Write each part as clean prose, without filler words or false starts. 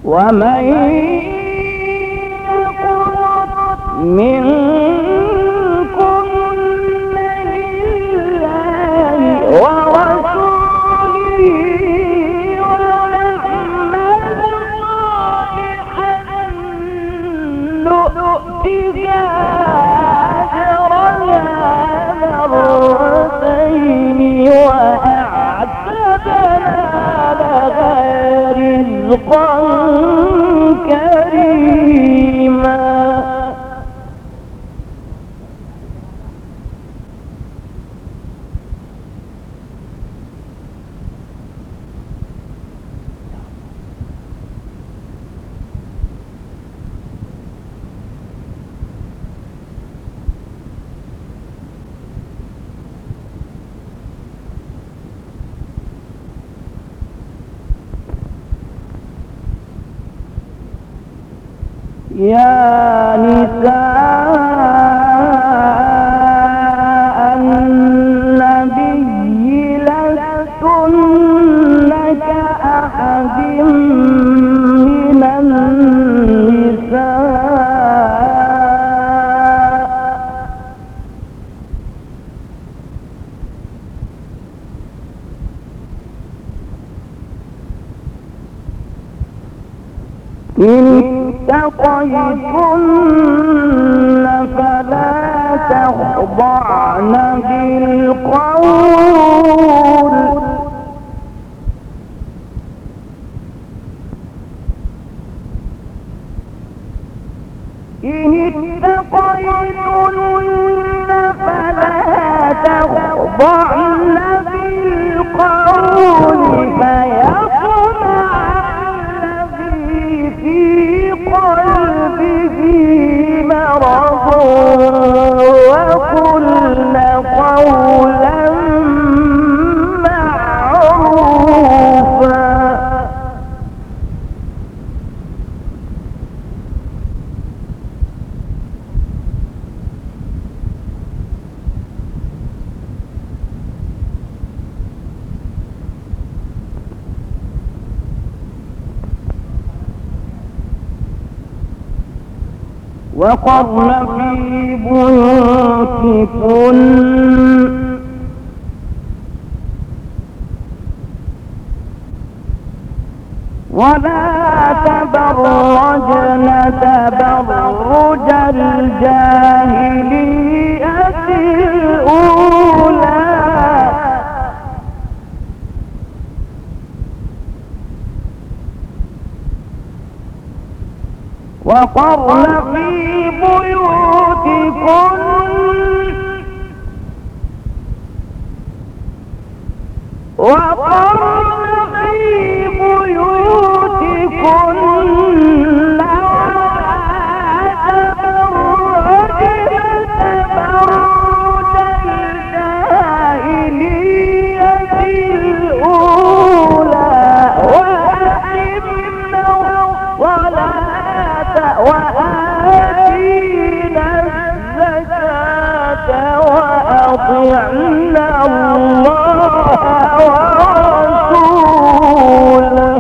ومن يقنط منكن لله ورسوله ويعمل صالحا نؤتها أجرها مرتين وأعتدنا لها رزقا كريما. يا نساء النبي لستن كأحد من النساء اتقيتن فلا تخضعن بالقول إن اتقيتن فلا تخضعن بالقول فيطمع الذي في قلبه مرض وقلن قولا معروفا. وقرن في بيوتكن ولا تبرجن تبرج الجاهلية الأولى وقرن في بيوتكن وآتينا الزكاة وأطعنا الله ورسوله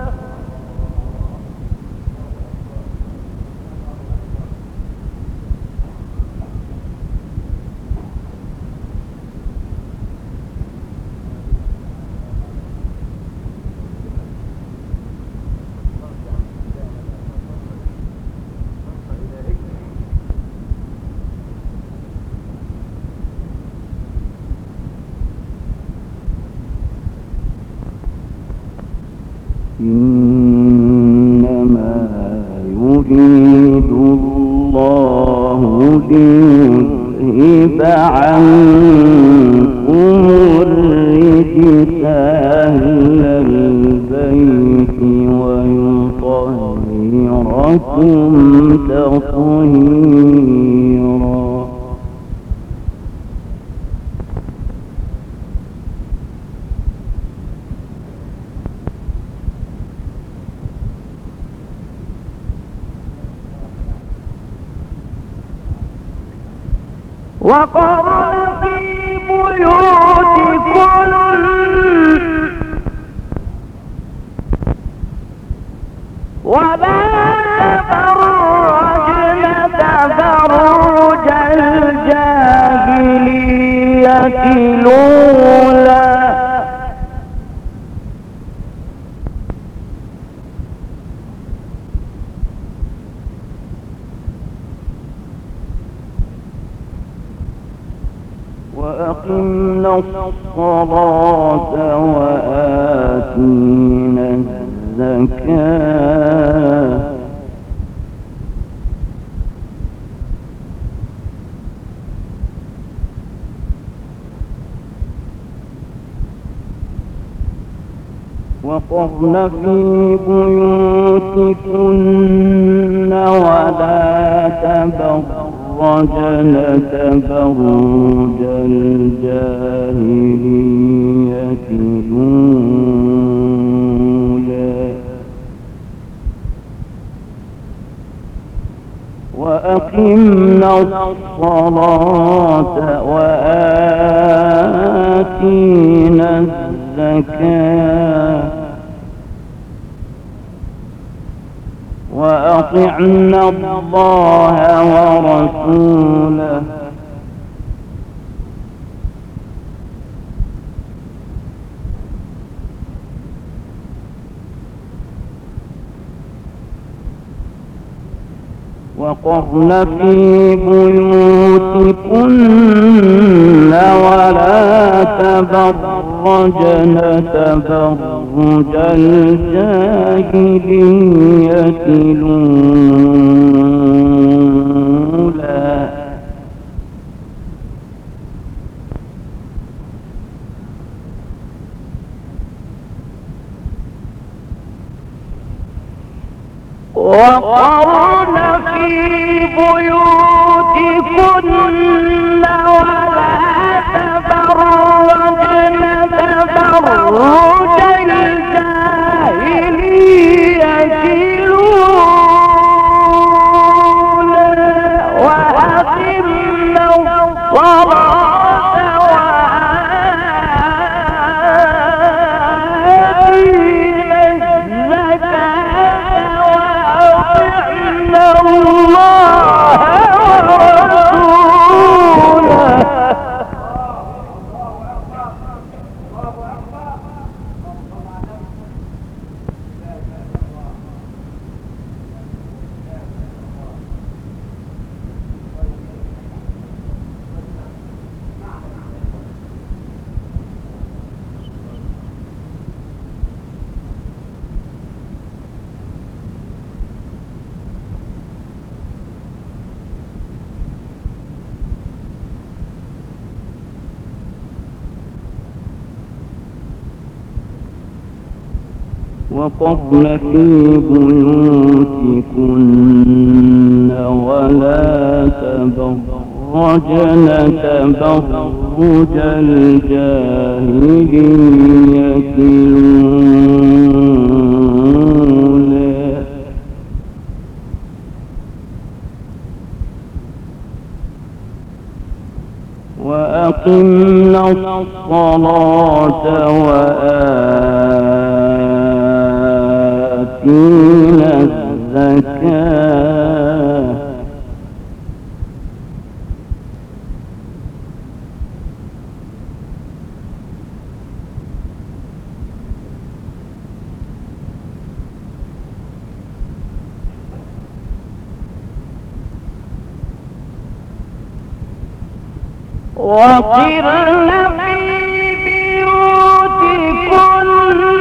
إنما يريد الله ليذهب عنكم الرجس أهل البيت ويطهركم تطهيرا. وقرن في بيوتكن ولا تبرجن تبرج الجاهلية الأولى وأقمنا الصلاة وآتينا الزكاة وقرن في بيوتكن ولا تبرجن تبرج الجاهلية الأولى وأقمنا الصلاة وآتينا الزكاة وأطعنا الله ورسوله وقرن في بيوتكن ولا تبرجن تبرج الجاهلية الأولى وقرن في بيوتكن ولا تبرجن تبرج الجاهلية الأولى وأقمنا الصلاة وآتينا الزكاة وأطعنا الله ورسوله وقرن في بيوتكن ولا تبرجن تبرج الجاهلية الأولى وأقمنا الصلاة وآتينا الزكاة وقرن في بيوتكن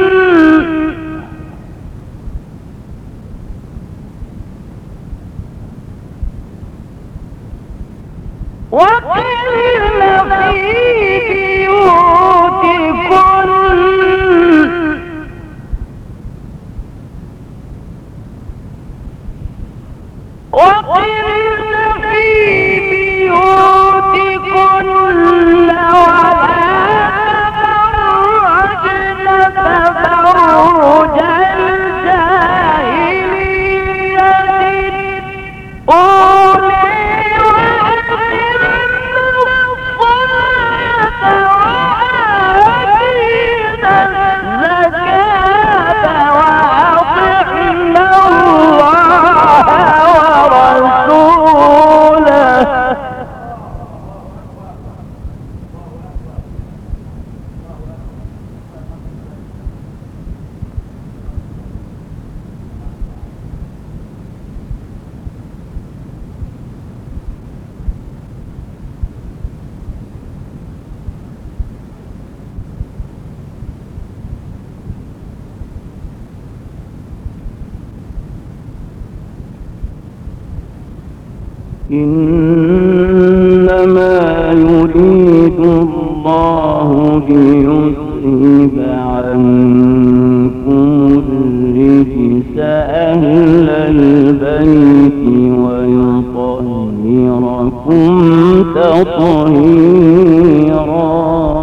وقرن في بيوتكن وقرن في بيوتكن تبرج الجاهلية الأولى وأقمنا الصلاة وآتينا الزكاة وأطعنا إنما يريد الله ليذهب عنكم الرجس أهل البيت ويطهركم تطهيرا.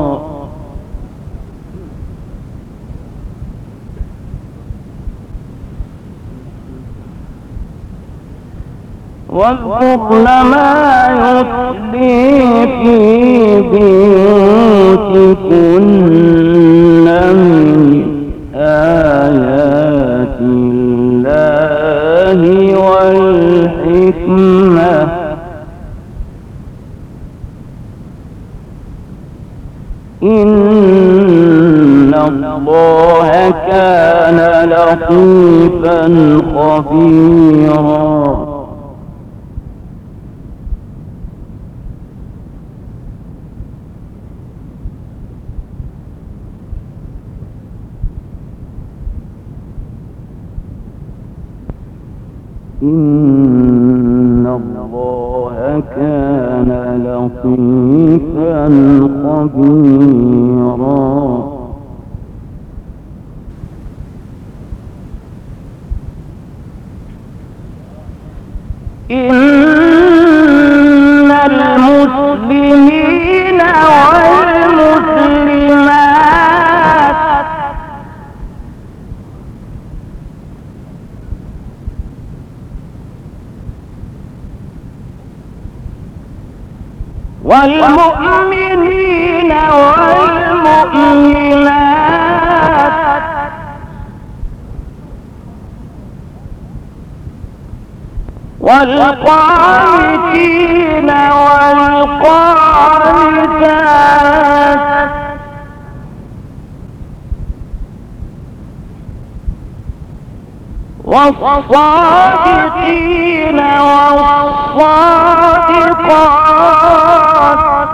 واذكرن ما يتلي في بيوتكن من آيات الله والحكمة إن الله كان لطيفا خبيرا. إن الله كان لطيفا خبيرا. إن المسلمين والمسلمات والمؤمنين والمؤمنات والقانتين والقانتات والصادقين والصادقات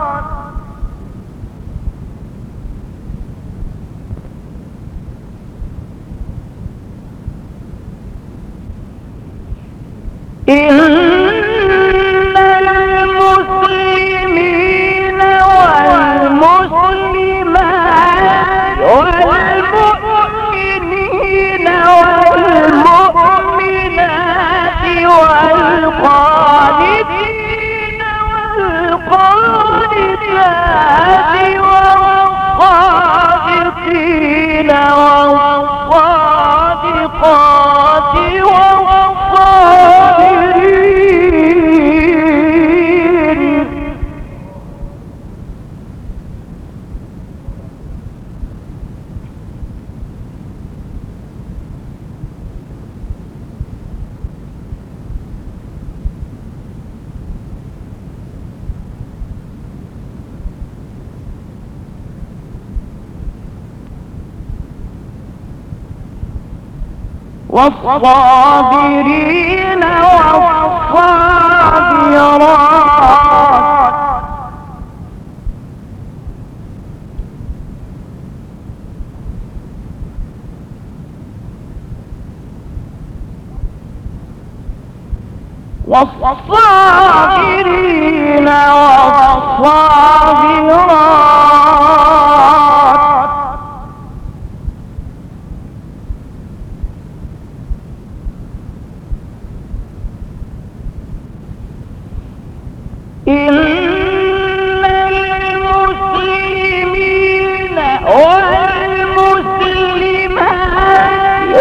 إن المسلمين والمسلمات والمؤمنين والمؤمنات والقانتين والقانتات والصادقين والصادقات والصابرين والصابرات والصابرين والصابرات إن المسلمين والمسلمات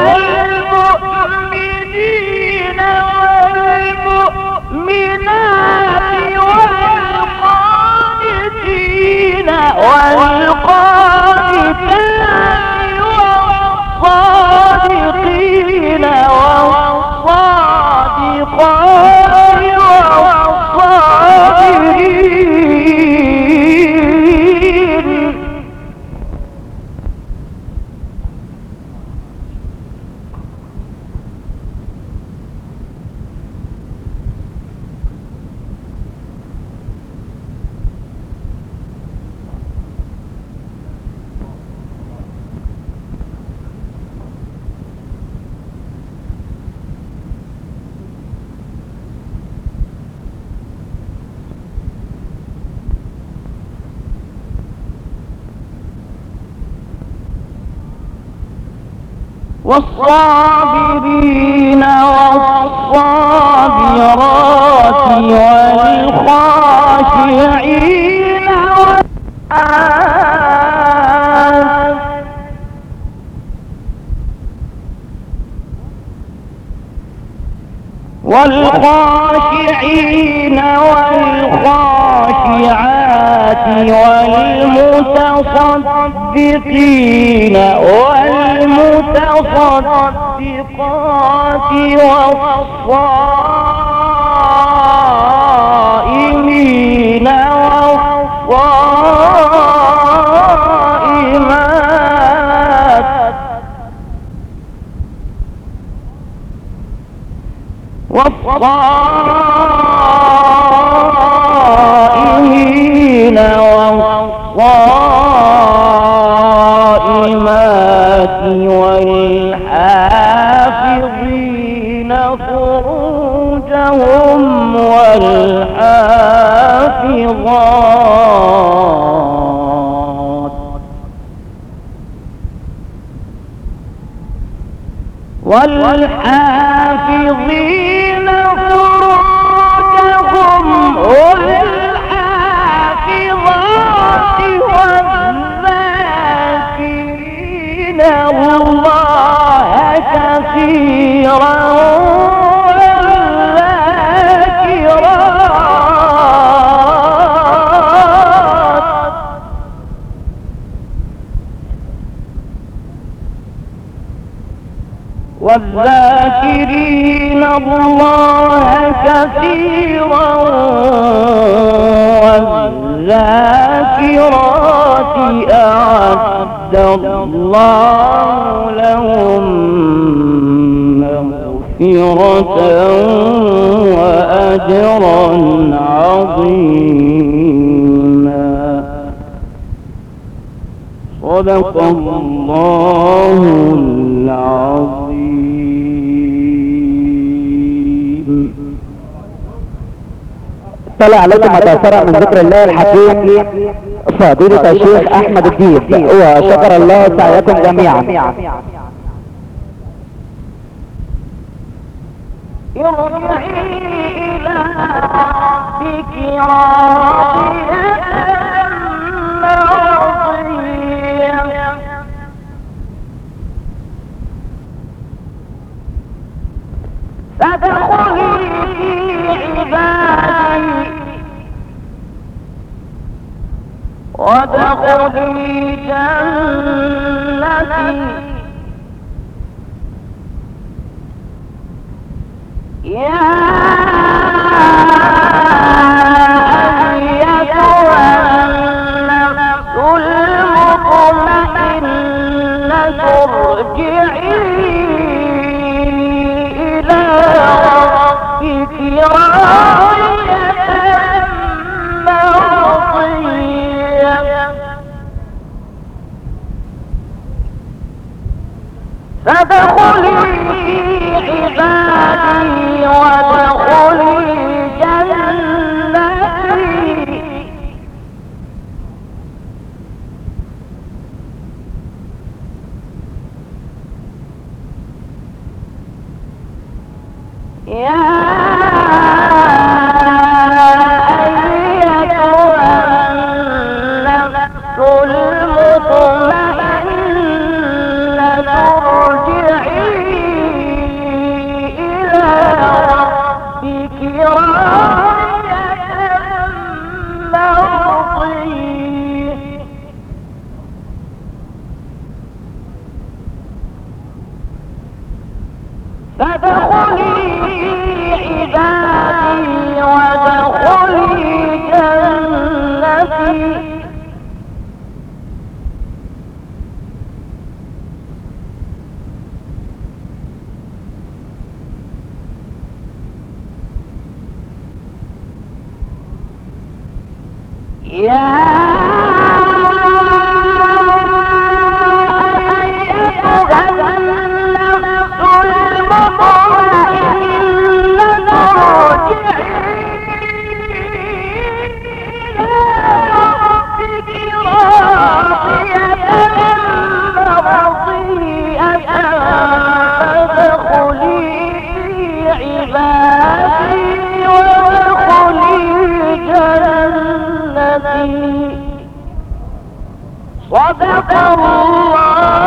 والمؤمنين والمؤمنات والقانتين والصابرين والصابرات والخاشعين والخاشعين والخاشعات والمتصدقين والمتصدقات والصائمين والصائمين والصائمات والحافظين فروجهم والحافظين فروجهم والحافظات والذاكرين الله كثيرا والذاكرين الله كثيرا والذاكرات أعد الله لهم مغفرة وأجرا عظيما. صدق الله العظيم. طلع عليكم متأثرة من ذكر الله الحكيم فضيلة الشيخ أحمد الدين، وشكر الله سعيكم جميعا. ارجعي إلى ربك راضية مرضية فادخلي في عبادي وادخلي جنتي. يا أيتها النفس المطمئنة ارجعي إلى ربك راضية مرضية فادخلي في عبادي وادخلي جنتي. يا أيتها النفس المطمئنة ارجعي إلى ربك راضية مرضية فادخلي في عبادي وادخلي جنتي. يا أيتها النفس المطمئنة ارجعي إلى ربك راضية مرضية صدق الله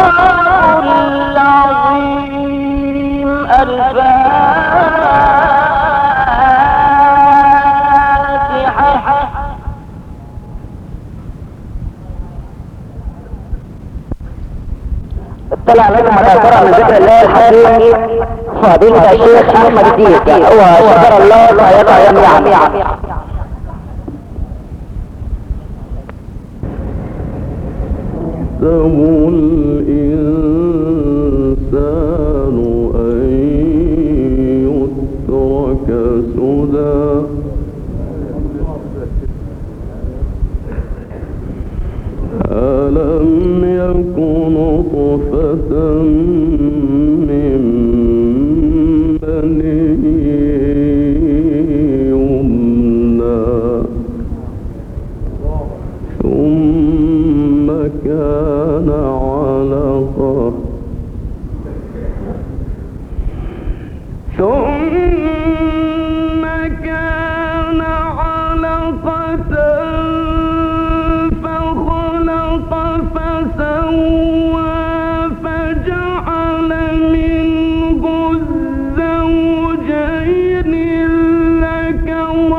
العظيم. الفاتحة. اطلع عليكم متأثرة من ذكر الله الحكيم فضيلة الشيخ احمد الديب وشكر الله سعيكم جميعا. الإنسان أن يترك سدى ألم يكن نطفة من مني يمنى ثم كان علقة فخلق فسوى فجعل منه الزوجين الذكر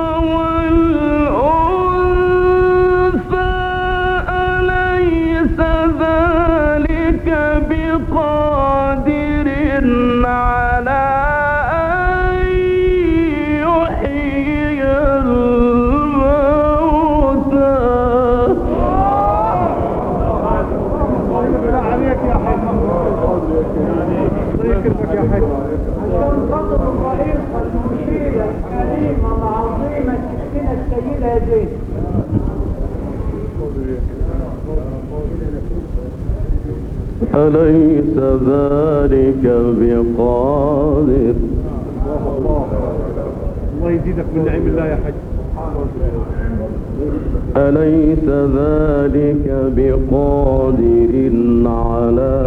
والأنثى أليس ذلك بقادر على أن يحيي الموتى. عليك يا حاج الله يكرمك يا حاج. عشان خاطر الرئيس المشيرة الكريمة العظيمة السكينة السيدة زين. أليس ذلك بقادر. الله يزيدك من نعيم الله يا حاج. أليس ذلك بقادر على